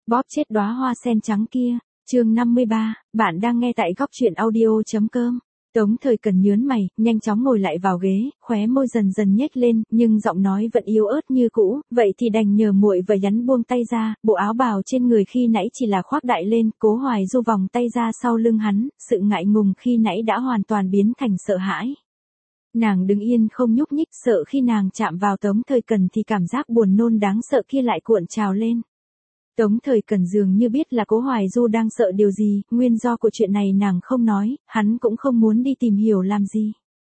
Bóp chết đóa hoa sen trắng kia. Chương 53, bạn đang nghe tại góc truyện audio.com. Tống Thời Cần nhớn mày, nhanh chóng ngồi lại vào ghế, khóe môi dần dần nhếch lên, nhưng giọng nói vẫn yếu ớt như cũ, vậy thì đành nhờ muội và nhắn buông tay ra, bộ áo bào trên người khi nãy chỉ là khoác đại lên, Cố Hoài Du vòng tay ra sau lưng hắn, sự ngại ngùng khi nãy đã hoàn toàn biến thành sợ hãi. Nàng đứng yên không nhúc nhích, sợ khi nàng chạm vào Tống Thời Cần thì cảm giác buồn nôn đáng sợ kia lại cuộn trào lên. Tống Thời Cần dường như biết là Cố Hoài Du đang sợ điều gì, nguyên do của chuyện này nàng không nói, hắn cũng không muốn đi tìm hiểu làm gì.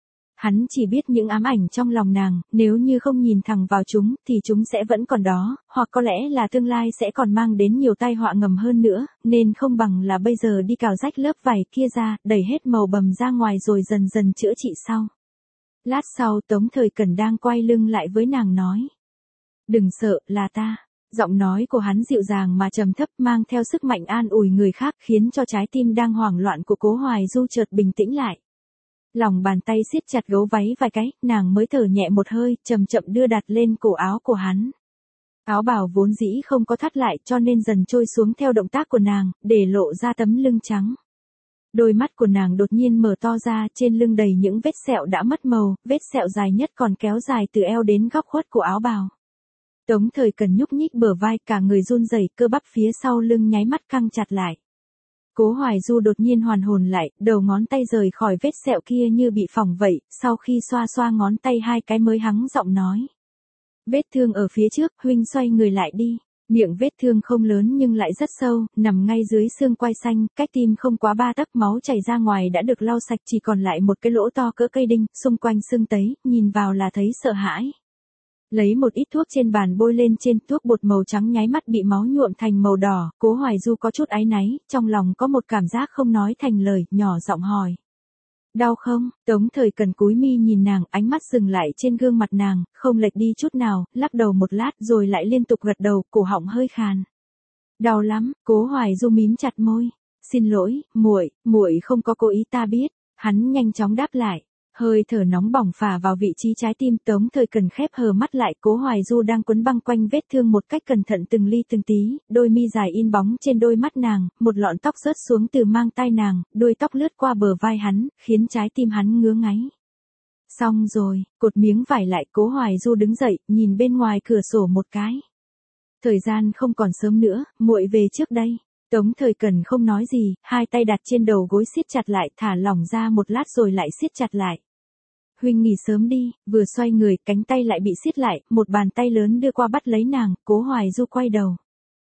Hắn chỉ biết những ám ảnh trong lòng nàng, nếu như không nhìn thẳng vào chúng, thì chúng sẽ vẫn còn đó, hoặc có lẽ là tương lai sẽ còn mang đến nhiều tai họa ngầm hơn nữa, nên không bằng là bây giờ đi cào rách lớp vải kia ra, đẩy hết màu bầm ra ngoài rồi dần dần chữa trị sau. Lát sau Tống Thời Cần đang quay lưng lại với nàng nói. Đừng sợ, là ta. Giọng nói của hắn dịu dàng mà trầm thấp, mang theo sức mạnh an ủi người khác, khiến cho trái tim đang hoảng loạn của Cố Hoài Du chợt bình tĩnh lại. Lòng bàn tay siết chặt gấu váy vài cái, nàng mới thở nhẹ một hơi, chậm chậm đưa đặt lên cổ áo của hắn. Áo bào vốn dĩ không có thắt lại, cho nên dần trôi xuống theo động tác của nàng, để lộ ra tấm lưng trắng. Đôi mắt của nàng đột nhiên mở to ra, trên lưng đầy những vết sẹo đã mất màu, vết sẹo dài nhất còn kéo dài từ eo đến góc khuất của áo bào. Tống Thời Cần nhúc nhích bờ vai, cả người run rẩy, cơ bắp phía sau lưng nháy mắt căng chặt lại. Cố Hoài Du đột nhiên hoàn hồn lại, đầu ngón tay rời khỏi vết sẹo kia như bị phỏng vậy, sau khi xoa xoa ngón tay hai cái mới hắng giọng nói. Vết thương ở phía trước, huynh xoay người lại đi. Miệng vết thương không lớn nhưng lại rất sâu, nằm ngay dưới xương quai xanh, cách tim không quá 3 tấc, máu chảy ra ngoài đã được lau sạch, chỉ còn lại một cái lỗ to cỡ cây đinh, xung quanh sưng tấy, nhìn vào là thấy sợ hãi. Lấy một ít thuốc trên bàn bôi lên trên, thuốc bột màu trắng nháy mắt bị máu nhuộm thành màu đỏ, Cố Hoài Du có chút áy náy, trong lòng có một cảm giác không nói thành lời, nhỏ giọng hỏi. Đau không? Tống Thời Cần cúi mi nhìn nàng, ánh mắt dừng lại trên gương mặt nàng, không lệch đi chút nào, lắc đầu một lát rồi lại liên tục gật đầu, cổ họng hơi khàn. Đau lắm, Cố Hoài Du mím chặt môi. Xin lỗi, muội không có cố ý, ta biết. Hắn nhanh chóng đáp lại. Hơi thở nóng bỏng phả vào vị trí trái tim, Tống Thời Cần khép hờ mắt lại, Cố Hoài Du đang quấn băng quanh vết thương một cách cẩn thận từng ly từng tí, đôi mi dài in bóng trên đôi mắt nàng, một lọn tóc rớt xuống từ mang tai nàng, đuôi tóc lướt qua bờ vai hắn, khiến trái tim hắn ngứa ngáy. Xong rồi, cột miếng vải lại, Cố Hoài Du đứng dậy, nhìn bên ngoài cửa sổ một cái. Thời gian không còn sớm nữa, muội về trước đây. Tống Thời Cần không nói gì, hai tay đặt trên đầu gối siết chặt lại, thả lỏng ra một lát rồi lại siết chặt lại. Huynh nghỉ sớm đi, vừa xoay người, cánh tay lại bị siết lại, một bàn tay lớn đưa qua bắt lấy nàng, Cố Hoài Du quay đầu.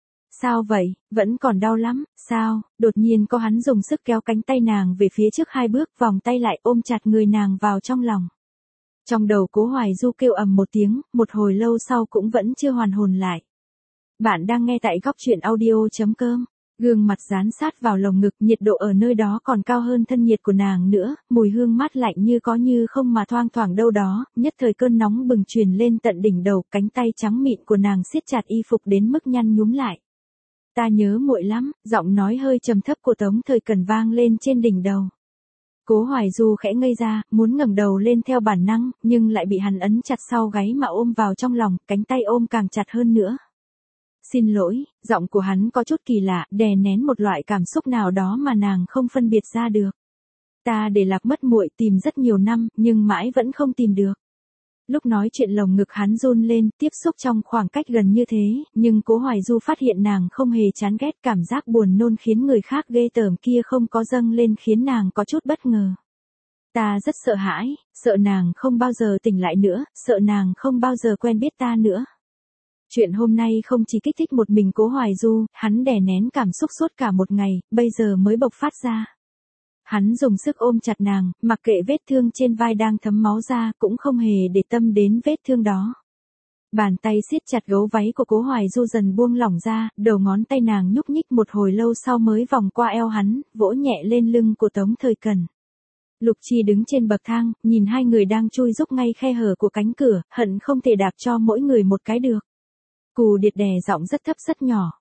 Sao vậy, vẫn còn đau lắm, sao? Đột nhiên có hắn dùng sức kéo cánh tay nàng về phía trước 2 bước, vòng tay lại ôm chặt người nàng vào trong lòng. Trong đầu Cố Hoài Du kêu ầm một tiếng, một hồi lâu sau cũng vẫn chưa hoàn hồn lại. Bạn đang nghe tại góc truyện audio.com. Gương mặt dán sát vào lồng ngực, nhiệt độ ở nơi đó còn cao hơn thân nhiệt của nàng nữa, mùi hương mát lạnh như có như không mà thoang thoảng đâu đó, nhất thời cơn nóng bừng truyền lên tận đỉnh đầu, cánh tay trắng mịn của nàng siết chặt y phục đến mức nhăn nhúm lại. Ta nhớ muội lắm, giọng nói hơi trầm thấp của Tống Thời Cần vang lên trên đỉnh đầu. Cố Hoài Du khẽ ngây ra, muốn ngẩng đầu lên theo bản năng, nhưng lại bị hắn ấn chặt sau gáy mà ôm vào trong lòng, cánh tay ôm càng chặt hơn nữa. Xin lỗi, giọng của hắn có chút kỳ lạ, đè nén một loại cảm xúc nào đó mà nàng không phân biệt ra được. Ta để lạc mất muội, tìm rất nhiều năm, nhưng mãi vẫn không tìm được. Lúc nói chuyện lồng ngực hắn run lên, tiếp xúc trong khoảng cách gần như thế, nhưng Cố Hoài Du phát hiện nàng không hề chán ghét, cảm giác buồn nôn khiến người khác ghê tởm kia không có dâng lên khiến nàng có chút bất ngờ. Ta rất sợ hãi, sợ nàng không bao giờ tỉnh lại nữa, sợ nàng không bao giờ quen biết ta nữa. Chuyện hôm nay không chỉ kích thích một mình Cố Hoài Du, hắn đè nén cảm xúc suốt cả một ngày, bây giờ mới bộc phát ra. Hắn dùng sức ôm chặt nàng, mặc kệ vết thương trên vai đang thấm máu ra, cũng không hề để tâm đến vết thương đó. Bàn tay siết chặt gấu váy của Cố Hoài Du dần buông lỏng ra, đầu ngón tay nàng nhúc nhích một hồi lâu sau mới vòng qua eo hắn, vỗ nhẹ lên lưng của Tống Thời Cần. Lục Chi đứng trên bậc thang, nhìn hai người đang chui rúc ngay khe hở của cánh cửa, hận không thể đạp cho mỗi người một cái được. Cù Điệt đè giọng rất thấp rất nhỏ.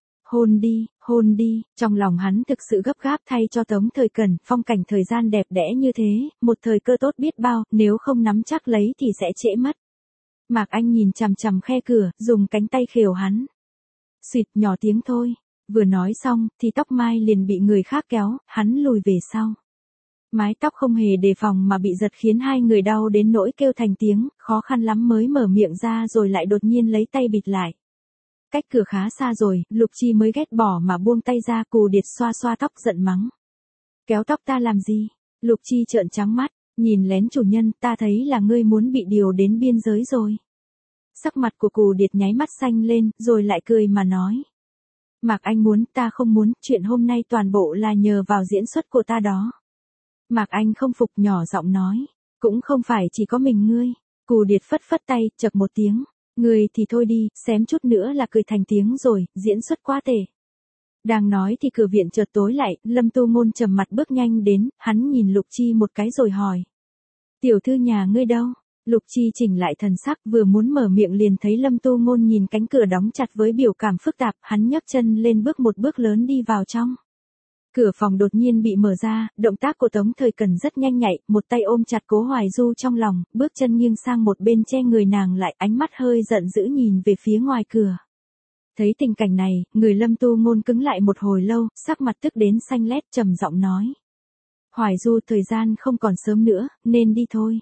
Hôn đi, trong lòng hắn thực sự gấp gáp thay cho Tống Thời Cần, phong cảnh thời gian đẹp đẽ như thế, một thời cơ tốt biết bao, nếu không nắm chắc lấy thì sẽ trễ mất. Mạc Anh nhìn chằm chằm khe cửa, dùng cánh tay khều hắn. Xịt, nhỏ tiếng thôi. Vừa nói xong, thì tóc mai liền bị người khác kéo, hắn lùi về sau. Mái tóc không hề đề phòng mà bị giật khiến hai người đau đến nỗi kêu thành tiếng, khó khăn lắm mới mở miệng ra rồi lại đột nhiên lấy tay bịt lại. Cách cửa khá xa rồi, Lục Chi mới ghét bỏ mà buông tay ra. Cù Điệt xoa xoa tóc giận mắng. Kéo tóc ta làm gì? Lục Chi trợn trắng mắt, nhìn lén chủ nhân, ta thấy là ngươi muốn bị điều đến biên giới rồi. Sắc mặt của Cù Điệt nháy mắt xanh lên, rồi lại cười mà nói. Mạc Anh muốn, ta không muốn, chuyện hôm nay toàn bộ là nhờ vào diễn xuất của ta đó. Mạc Anh không phục, nhỏ giọng nói. Cũng không phải chỉ có mình ngươi. Cù Điệt phất phất tay, chậc một tiếng. Ngươi thì thôi đi, xém chút nữa là cười thành tiếng rồi, diễn xuất quá tệ. Đang nói thì cửa viện chợt tối lại, Lâm Tu Ngôn trầm mặt bước nhanh đến, hắn nhìn Lục Chi một cái rồi hỏi. Tiểu thư nhà ngươi đâu? Lục Chi chỉnh lại thần sắc, vừa muốn mở miệng liền thấy Lâm Tu Ngôn nhìn cánh cửa đóng chặt với biểu cảm phức tạp, hắn nhấc chân lên bước một bước lớn đi vào trong. Cửa phòng đột nhiên bị mở ra, động tác của Tống Thời Cần rất nhanh nhạy, một tay ôm chặt Cố Hoài Du trong lòng, bước chân nghiêng sang một bên che người nàng lại, ánh mắt hơi giận dữ nhìn về phía ngoài cửa. Thấy tình cảnh này, người Lâm Tu Ngôn cứng lại một hồi lâu, sắc mặt tức đến xanh lét, trầm giọng nói. Hoài Du, thời gian không còn sớm nữa, nên đi thôi.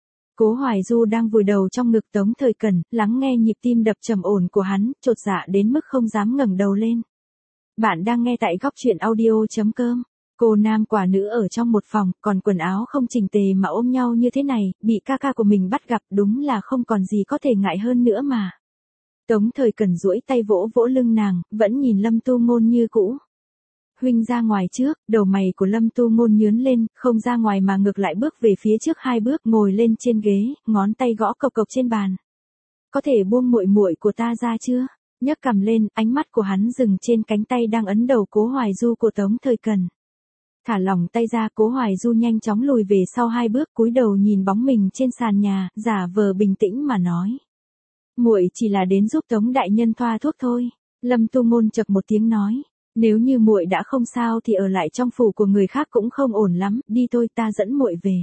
Cố Hoài Du đang vùi đầu trong ngực Tống Thời Cần, lắng nghe nhịp tim đập trầm ổn của hắn, chột dạ đến mức không dám ngẩng đầu lên. Bạn đang nghe tại góc truyện audio.com. Cô nam quả nữ ở trong một phòng, còn quần áo không chỉnh tề mà ôm nhau như thế này, bị ca ca của mình bắt gặp đúng là không còn gì có thể ngại hơn nữa mà. Tống Thời Cần duỗi tay vỗ vỗ lưng nàng, vẫn nhìn Lâm Tu Ngôn như cũ. Huynh ra ngoài trước, đầu mày của Lâm Tu Ngôn nhướng lên, không ra ngoài mà ngược lại bước về phía trước 2 bước, ngồi lên trên ghế, ngón tay gõ cộc cộc trên bàn. Có thể buông muội muội của ta ra chưa? Nhấc cằm lên, ánh mắt của hắn dừng trên cánh tay đang ấn đầu Cố Hoài Du của Tống Thời Cần. Thả lỏng tay ra, Cố Hoài Du nhanh chóng lùi về sau 2 bước, cúi đầu nhìn bóng mình trên sàn nhà, giả vờ bình tĩnh mà nói. Muội chỉ là đến giúp Tống đại nhân thoa thuốc thôi. Lâm Tu Ngôn chậc một tiếng nói. Nếu như muội đã không sao thì ở lại trong phủ của người khác cũng không ổn lắm, đi thôi, ta dẫn muội về.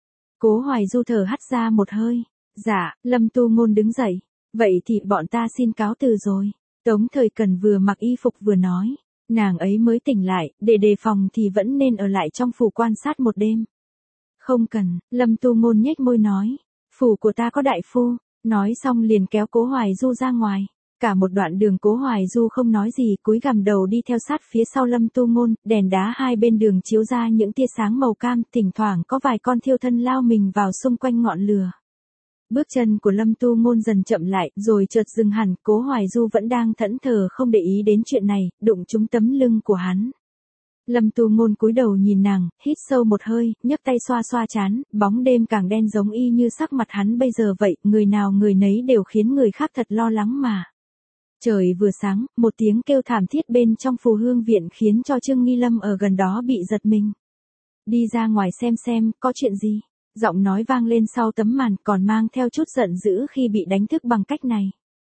Cố Hoài Du thở hắt ra một hơi. Dạ, Lâm Tu Ngôn đứng dậy. Vậy thì bọn ta xin cáo từ rồi. Tống Thời Cần vừa mặc y phục vừa nói. Nàng ấy mới tỉnh lại, để đề phòng thì vẫn nên ở lại trong phủ quan sát một đêm. Không cần, Lâm Tu Ngôn nhếch môi nói. Phủ của ta có đại phu. Nói xong liền kéo Cố Hoài Du ra ngoài. Cả một đoạn đường Cố Hoài Du không nói gì, cúi gằm đầu đi theo sát phía sau Lâm Tu Ngôn, đèn đá hai bên đường chiếu ra những tia sáng màu cam, thỉnh thoảng có vài con thiêu thân lao mình vào xung quanh ngọn lửa. Bước chân của Lâm Tu Ngôn dần chậm lại, rồi chợt dừng hẳn, Cố Hoài Du vẫn đang thẫn thờ không để ý đến chuyện này, đụng trúng tấm lưng của hắn. Lâm Tu Ngôn cúi đầu nhìn nàng, hít sâu một hơi, nhấc tay xoa xoa trán, bóng đêm càng đen giống y như sắc mặt hắn bây giờ vậy, người nào người nấy đều khiến người khác thật lo lắng mà. Trời vừa sáng, một tiếng kêu thảm thiết bên trong Phù Hương viện khiến cho Trương Nghi Lâm ở gần đó bị giật mình. Đi ra ngoài xem, có chuyện gì? Giọng nói vang lên sau tấm màn, còn mang theo chút giận dữ khi bị đánh thức bằng cách này.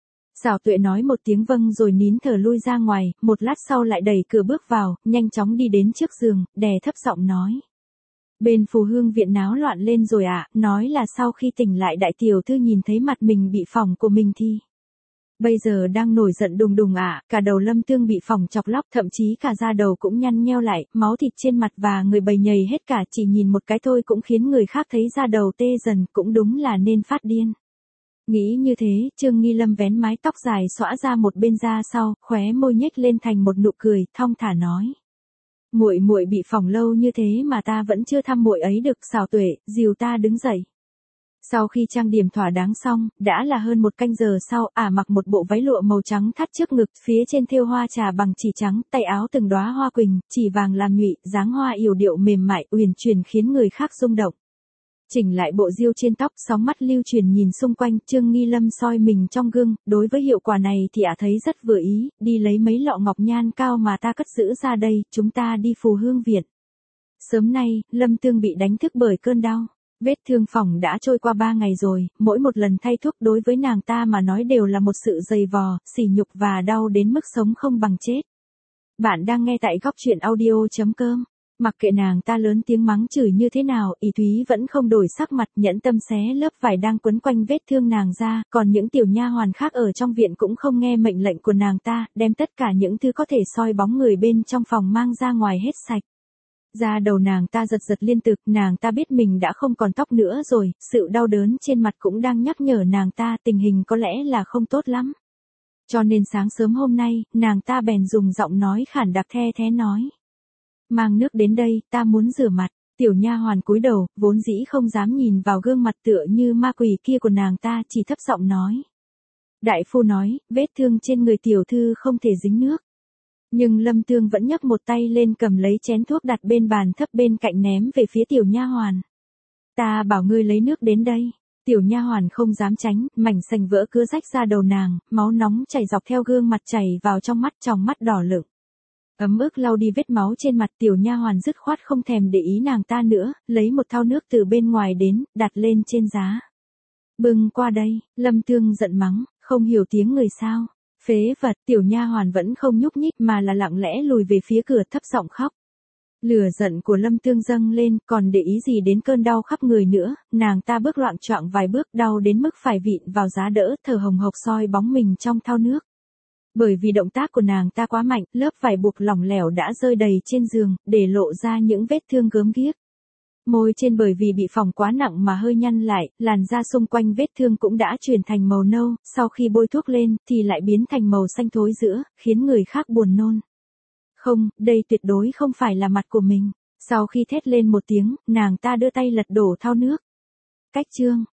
Xảo Tuệ nói một tiếng vâng rồi nín thở lui ra ngoài, một lát sau lại đẩy cửa bước vào, nhanh chóng đi đến trước giường, đè thấp giọng nói. Bên Phù Hương viện náo loạn lên rồi ạ, nói là sau khi tỉnh lại đại tiểu thư nhìn thấy mặt mình bị phỏng của mình thì. Bây giờ đang nổi giận đùng đùng ạ, cả đầu Lâm Tương bị phỏng chọc lóc, thậm chí cả da đầu cũng nhăn nheo lại, máu thịt trên mặt và người bầy nhầy hết cả, chỉ nhìn một cái thôi cũng khiến người khác thấy da đầu tê dần, cũng đúng là nên phát điên. Nghĩ như thế, Trương Nghi Lâm vén mái tóc dài xõa ra một bên da sau, khóe môi nhếch lên thành một nụ cười, thong thả nói. Muội bị phỏng lâu như thế mà ta vẫn chưa thăm muội ấy được. Xảo Tuệ, dìu ta đứng dậy. Sau khi trang điểm thỏa đáng xong, đã là hơn 1 canh giờ sau, mặc một bộ váy lụa màu trắng thắt trước ngực, phía trên thêu hoa trà bằng chỉ trắng, tay áo từng đóa hoa quỳnh, chỉ vàng làm nhụy, dáng hoa yểu điệu mềm mại, uyển chuyển khiến người khác rung động. Chỉnh lại bộ diêu trên tóc, sóng mắt lưu chuyển nhìn xung quanh, Trương Nghi Lâm soi mình trong gương, đối với hiệu quả này thì thấy rất vừa ý, đi lấy mấy lọ ngọc nhan cao mà ta cất giữ ra đây, chúng ta đi Phù Hương viện. Sớm nay, Lâm Tương bị đánh thức bởi cơn đau. Vết thương phỏng đã trôi qua 3 ngày rồi, mỗi một lần thay thuốc đối với nàng ta mà nói đều là một sự dày vò, sỉ nhục và đau đến mức sống không bằng chết. Bạn đang nghe tại góc truyện audio.com. Mặc kệ nàng ta lớn tiếng mắng chửi như thế nào, Y Thúy vẫn không đổi sắc mặt, nhẫn tâm xé lớp vải đang quấn quanh vết thương nàng ra, còn những tiểu nha hoàn khác ở trong viện cũng không nghe mệnh lệnh của nàng ta, đem tất cả những thứ có thể soi bóng người bên trong phòng mang ra ngoài hết sạch. Da đầu nàng ta giật giật liên tục, nàng ta biết mình đã không còn tóc nữa rồi, sự đau đớn trên mặt cũng đang nhắc nhở nàng ta tình hình có lẽ là không tốt lắm. Cho nên sáng sớm hôm nay, nàng ta bèn dùng giọng nói khản đặc the thé nói. Mang nước đến đây, ta muốn rửa mặt. Tiểu nha hoàn cúi đầu, vốn dĩ không dám nhìn vào gương mặt tựa như ma quỷ kia của nàng ta, chỉ thấp giọng nói. Đại phu nói, vết thương trên người tiểu thư không thể dính nước. Nhưng Lâm Tương vẫn nhấc một tay lên cầm lấy chén thuốc đặt bên bàn thấp bên cạnh ném về phía tiểu nha hoàn. Ta bảo ngươi lấy nước đến đây. Tiểu nha hoàn không dám tránh, mảnh sành vỡ cứa rách ra đầu nàng, máu nóng chảy dọc theo gương mặt chảy vào trong mắt đỏ lựng. Ấm ức lau đi vết máu trên mặt, tiểu nha hoàn dứt khoát không thèm để ý nàng ta nữa, lấy một thau nước từ bên ngoài đến, đặt lên trên giá. Bưng qua đây, Lâm Tương giận mắng, không hiểu tiếng người sao. Phế vật, tiểu nha hoàn vẫn không nhúc nhích mà là lặng lẽ lùi về phía cửa thấp giọng khóc. Lửa giận của Lâm Tương dâng lên, còn để ý gì đến cơn đau khắp người nữa, nàng ta bước loạng choạng vài bước, đau đến mức phải vịn vào giá đỡ, thở hồng hộc soi bóng mình trong thau nước. Bởi vì động tác của nàng ta quá mạnh, lớp vải buộc lỏng lẻo đã rơi đầy trên giường, để lộ ra những vết thương gớm ghiếc. Môi trên bởi vì bị phỏng quá nặng mà hơi nhăn lại, làn da xung quanh vết thương cũng đã chuyển thành màu nâu, sau khi bôi thuốc lên, thì lại biến thành màu xanh thối rữa, khiến người khác buồn nôn. Không, đây tuyệt đối không phải là mặt của mình. Sau khi thét lên một tiếng, nàng ta đưa tay lật đổ thau nước. Cách chương